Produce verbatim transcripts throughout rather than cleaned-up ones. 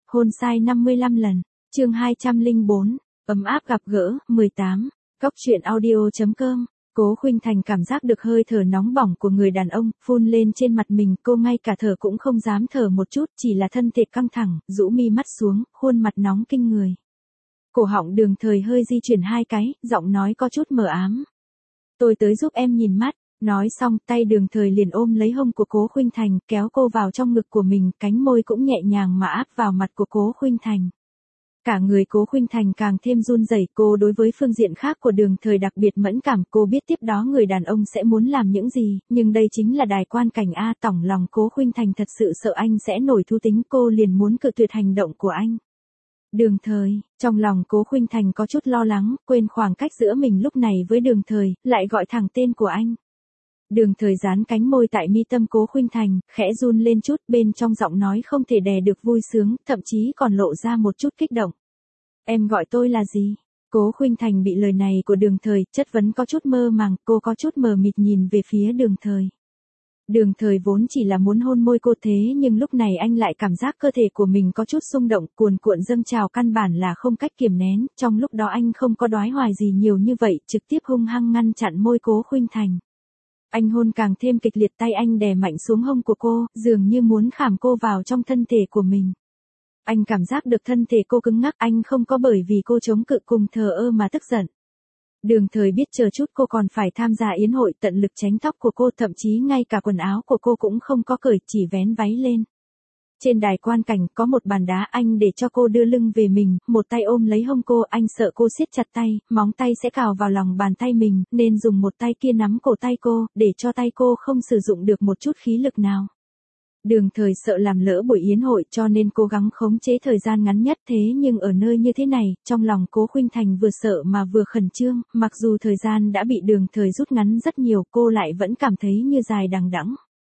Hôn sai năm mươi lăm lần. Chương hai trăm lẻ bốn. Ấm áp gặp gỡ. mười tám. Cóc truyện audio chấm com. Cố Khuynh Thành cảm giác được hơi thở nóng bỏng của người đàn ông phun lên trên mặt mình, cô ngay cả thở cũng không dám thở một chút, chỉ là thân thể căng thẳng, rũ mi mắt xuống, khuôn mặt nóng kinh người. Cổ họng Đường Thời hơi di chuyển hai cái, giọng nói có chút mờ ám. Tôi tới giúp em nhìn mắt. Nói xong, tay Đường Thời liền ôm lấy hông của Cố Khuynh Thành, kéo cô vào trong ngực của mình, cánh môi cũng nhẹ nhàng mà áp vào mặt của Cố Khuynh Thành. Cả người Cố Khuynh Thành càng thêm run rẩy, cô đối với phương diện khác của Đường Thời đặc biệt mẫn cảm, cô biết tiếp đó người đàn ông sẽ muốn làm những gì, nhưng đây chính là đài quan cảnh a, tổng lòng Cố Khuynh Thành thật sự sợ anh sẽ nổi thú tính, cô liền muốn cự tuyệt hành động của anh. Đường Thời, trong lòng Cố Khuynh Thành có chút lo lắng, quên khoảng cách giữa mình lúc này với Đường Thời, lại gọi thẳng tên của anh. Đường Thời dán cánh môi tại mi tâm Cố Khuynh Thành, khẽ run lên chút, bên trong giọng nói không thể đè được vui sướng, thậm chí còn lộ ra một chút kích động. Em gọi tôi là gì? Cố Khuynh Thành bị lời này của Đường Thời chất vấn có chút mơ màng, cô có chút mờ mịt nhìn về phía Đường Thời. Đường Thời vốn chỉ là muốn hôn môi cô thế nhưng lúc này anh lại cảm giác cơ thể của mình có chút xung động, cuồn cuộn dâng trào, căn bản là không cách kiềm nén, trong lúc đó anh không có đoái hoài gì nhiều như vậy, trực tiếp hung hăng ngăn chặn môi Cố Khuynh Thành. Anh hôn càng thêm kịch liệt, tay anh đè mạnh xuống hông của cô, dường như muốn khảm cô vào trong thân thể của mình. Anh cảm giác được thân thể cô cứng ngắc, anh không có bởi vì cô chống cự cùng thờ ơ mà tức giận. Đường Thời biết chờ chút cô còn phải tham gia yến hội, tận lực tránh tóc của cô, thậm chí ngay cả quần áo của cô cũng không có cởi, chỉ vén váy lên. Trên đài quan cảnh có một bàn đá, anh để cho cô đưa lưng về mình, một tay ôm lấy hông cô, anh sợ cô siết chặt tay, móng tay sẽ cào vào lòng bàn tay mình, nên dùng một tay kia nắm cổ tay cô, để cho tay cô không sử dụng được một chút khí lực nào. Đường Thời sợ làm lỡ buổi yến hội cho nên cố gắng khống chế thời gian ngắn nhất, thế nhưng ở nơi như thế này, trong lòng Cố Khuynh Thành vừa sợ mà vừa khẩn trương, mặc dù thời gian đã bị Đường Thời rút ngắn rất nhiều, cô lại vẫn cảm thấy như dài đằng đẵng.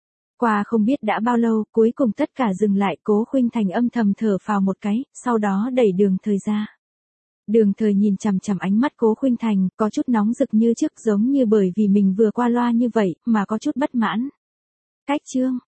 Qua không biết đã bao lâu, cuối cùng tất cả dừng lại, Cố Khuynh Thành âm thầm thở phào một cái, sau đó đẩy Đường Thời ra. Đường Thời nhìn chằm chằm ánh mắt Cố Khuynh Thành, có chút nóng rực như trước, giống như bởi vì mình vừa qua loa như vậy, mà có chút bất mãn. Cách chương.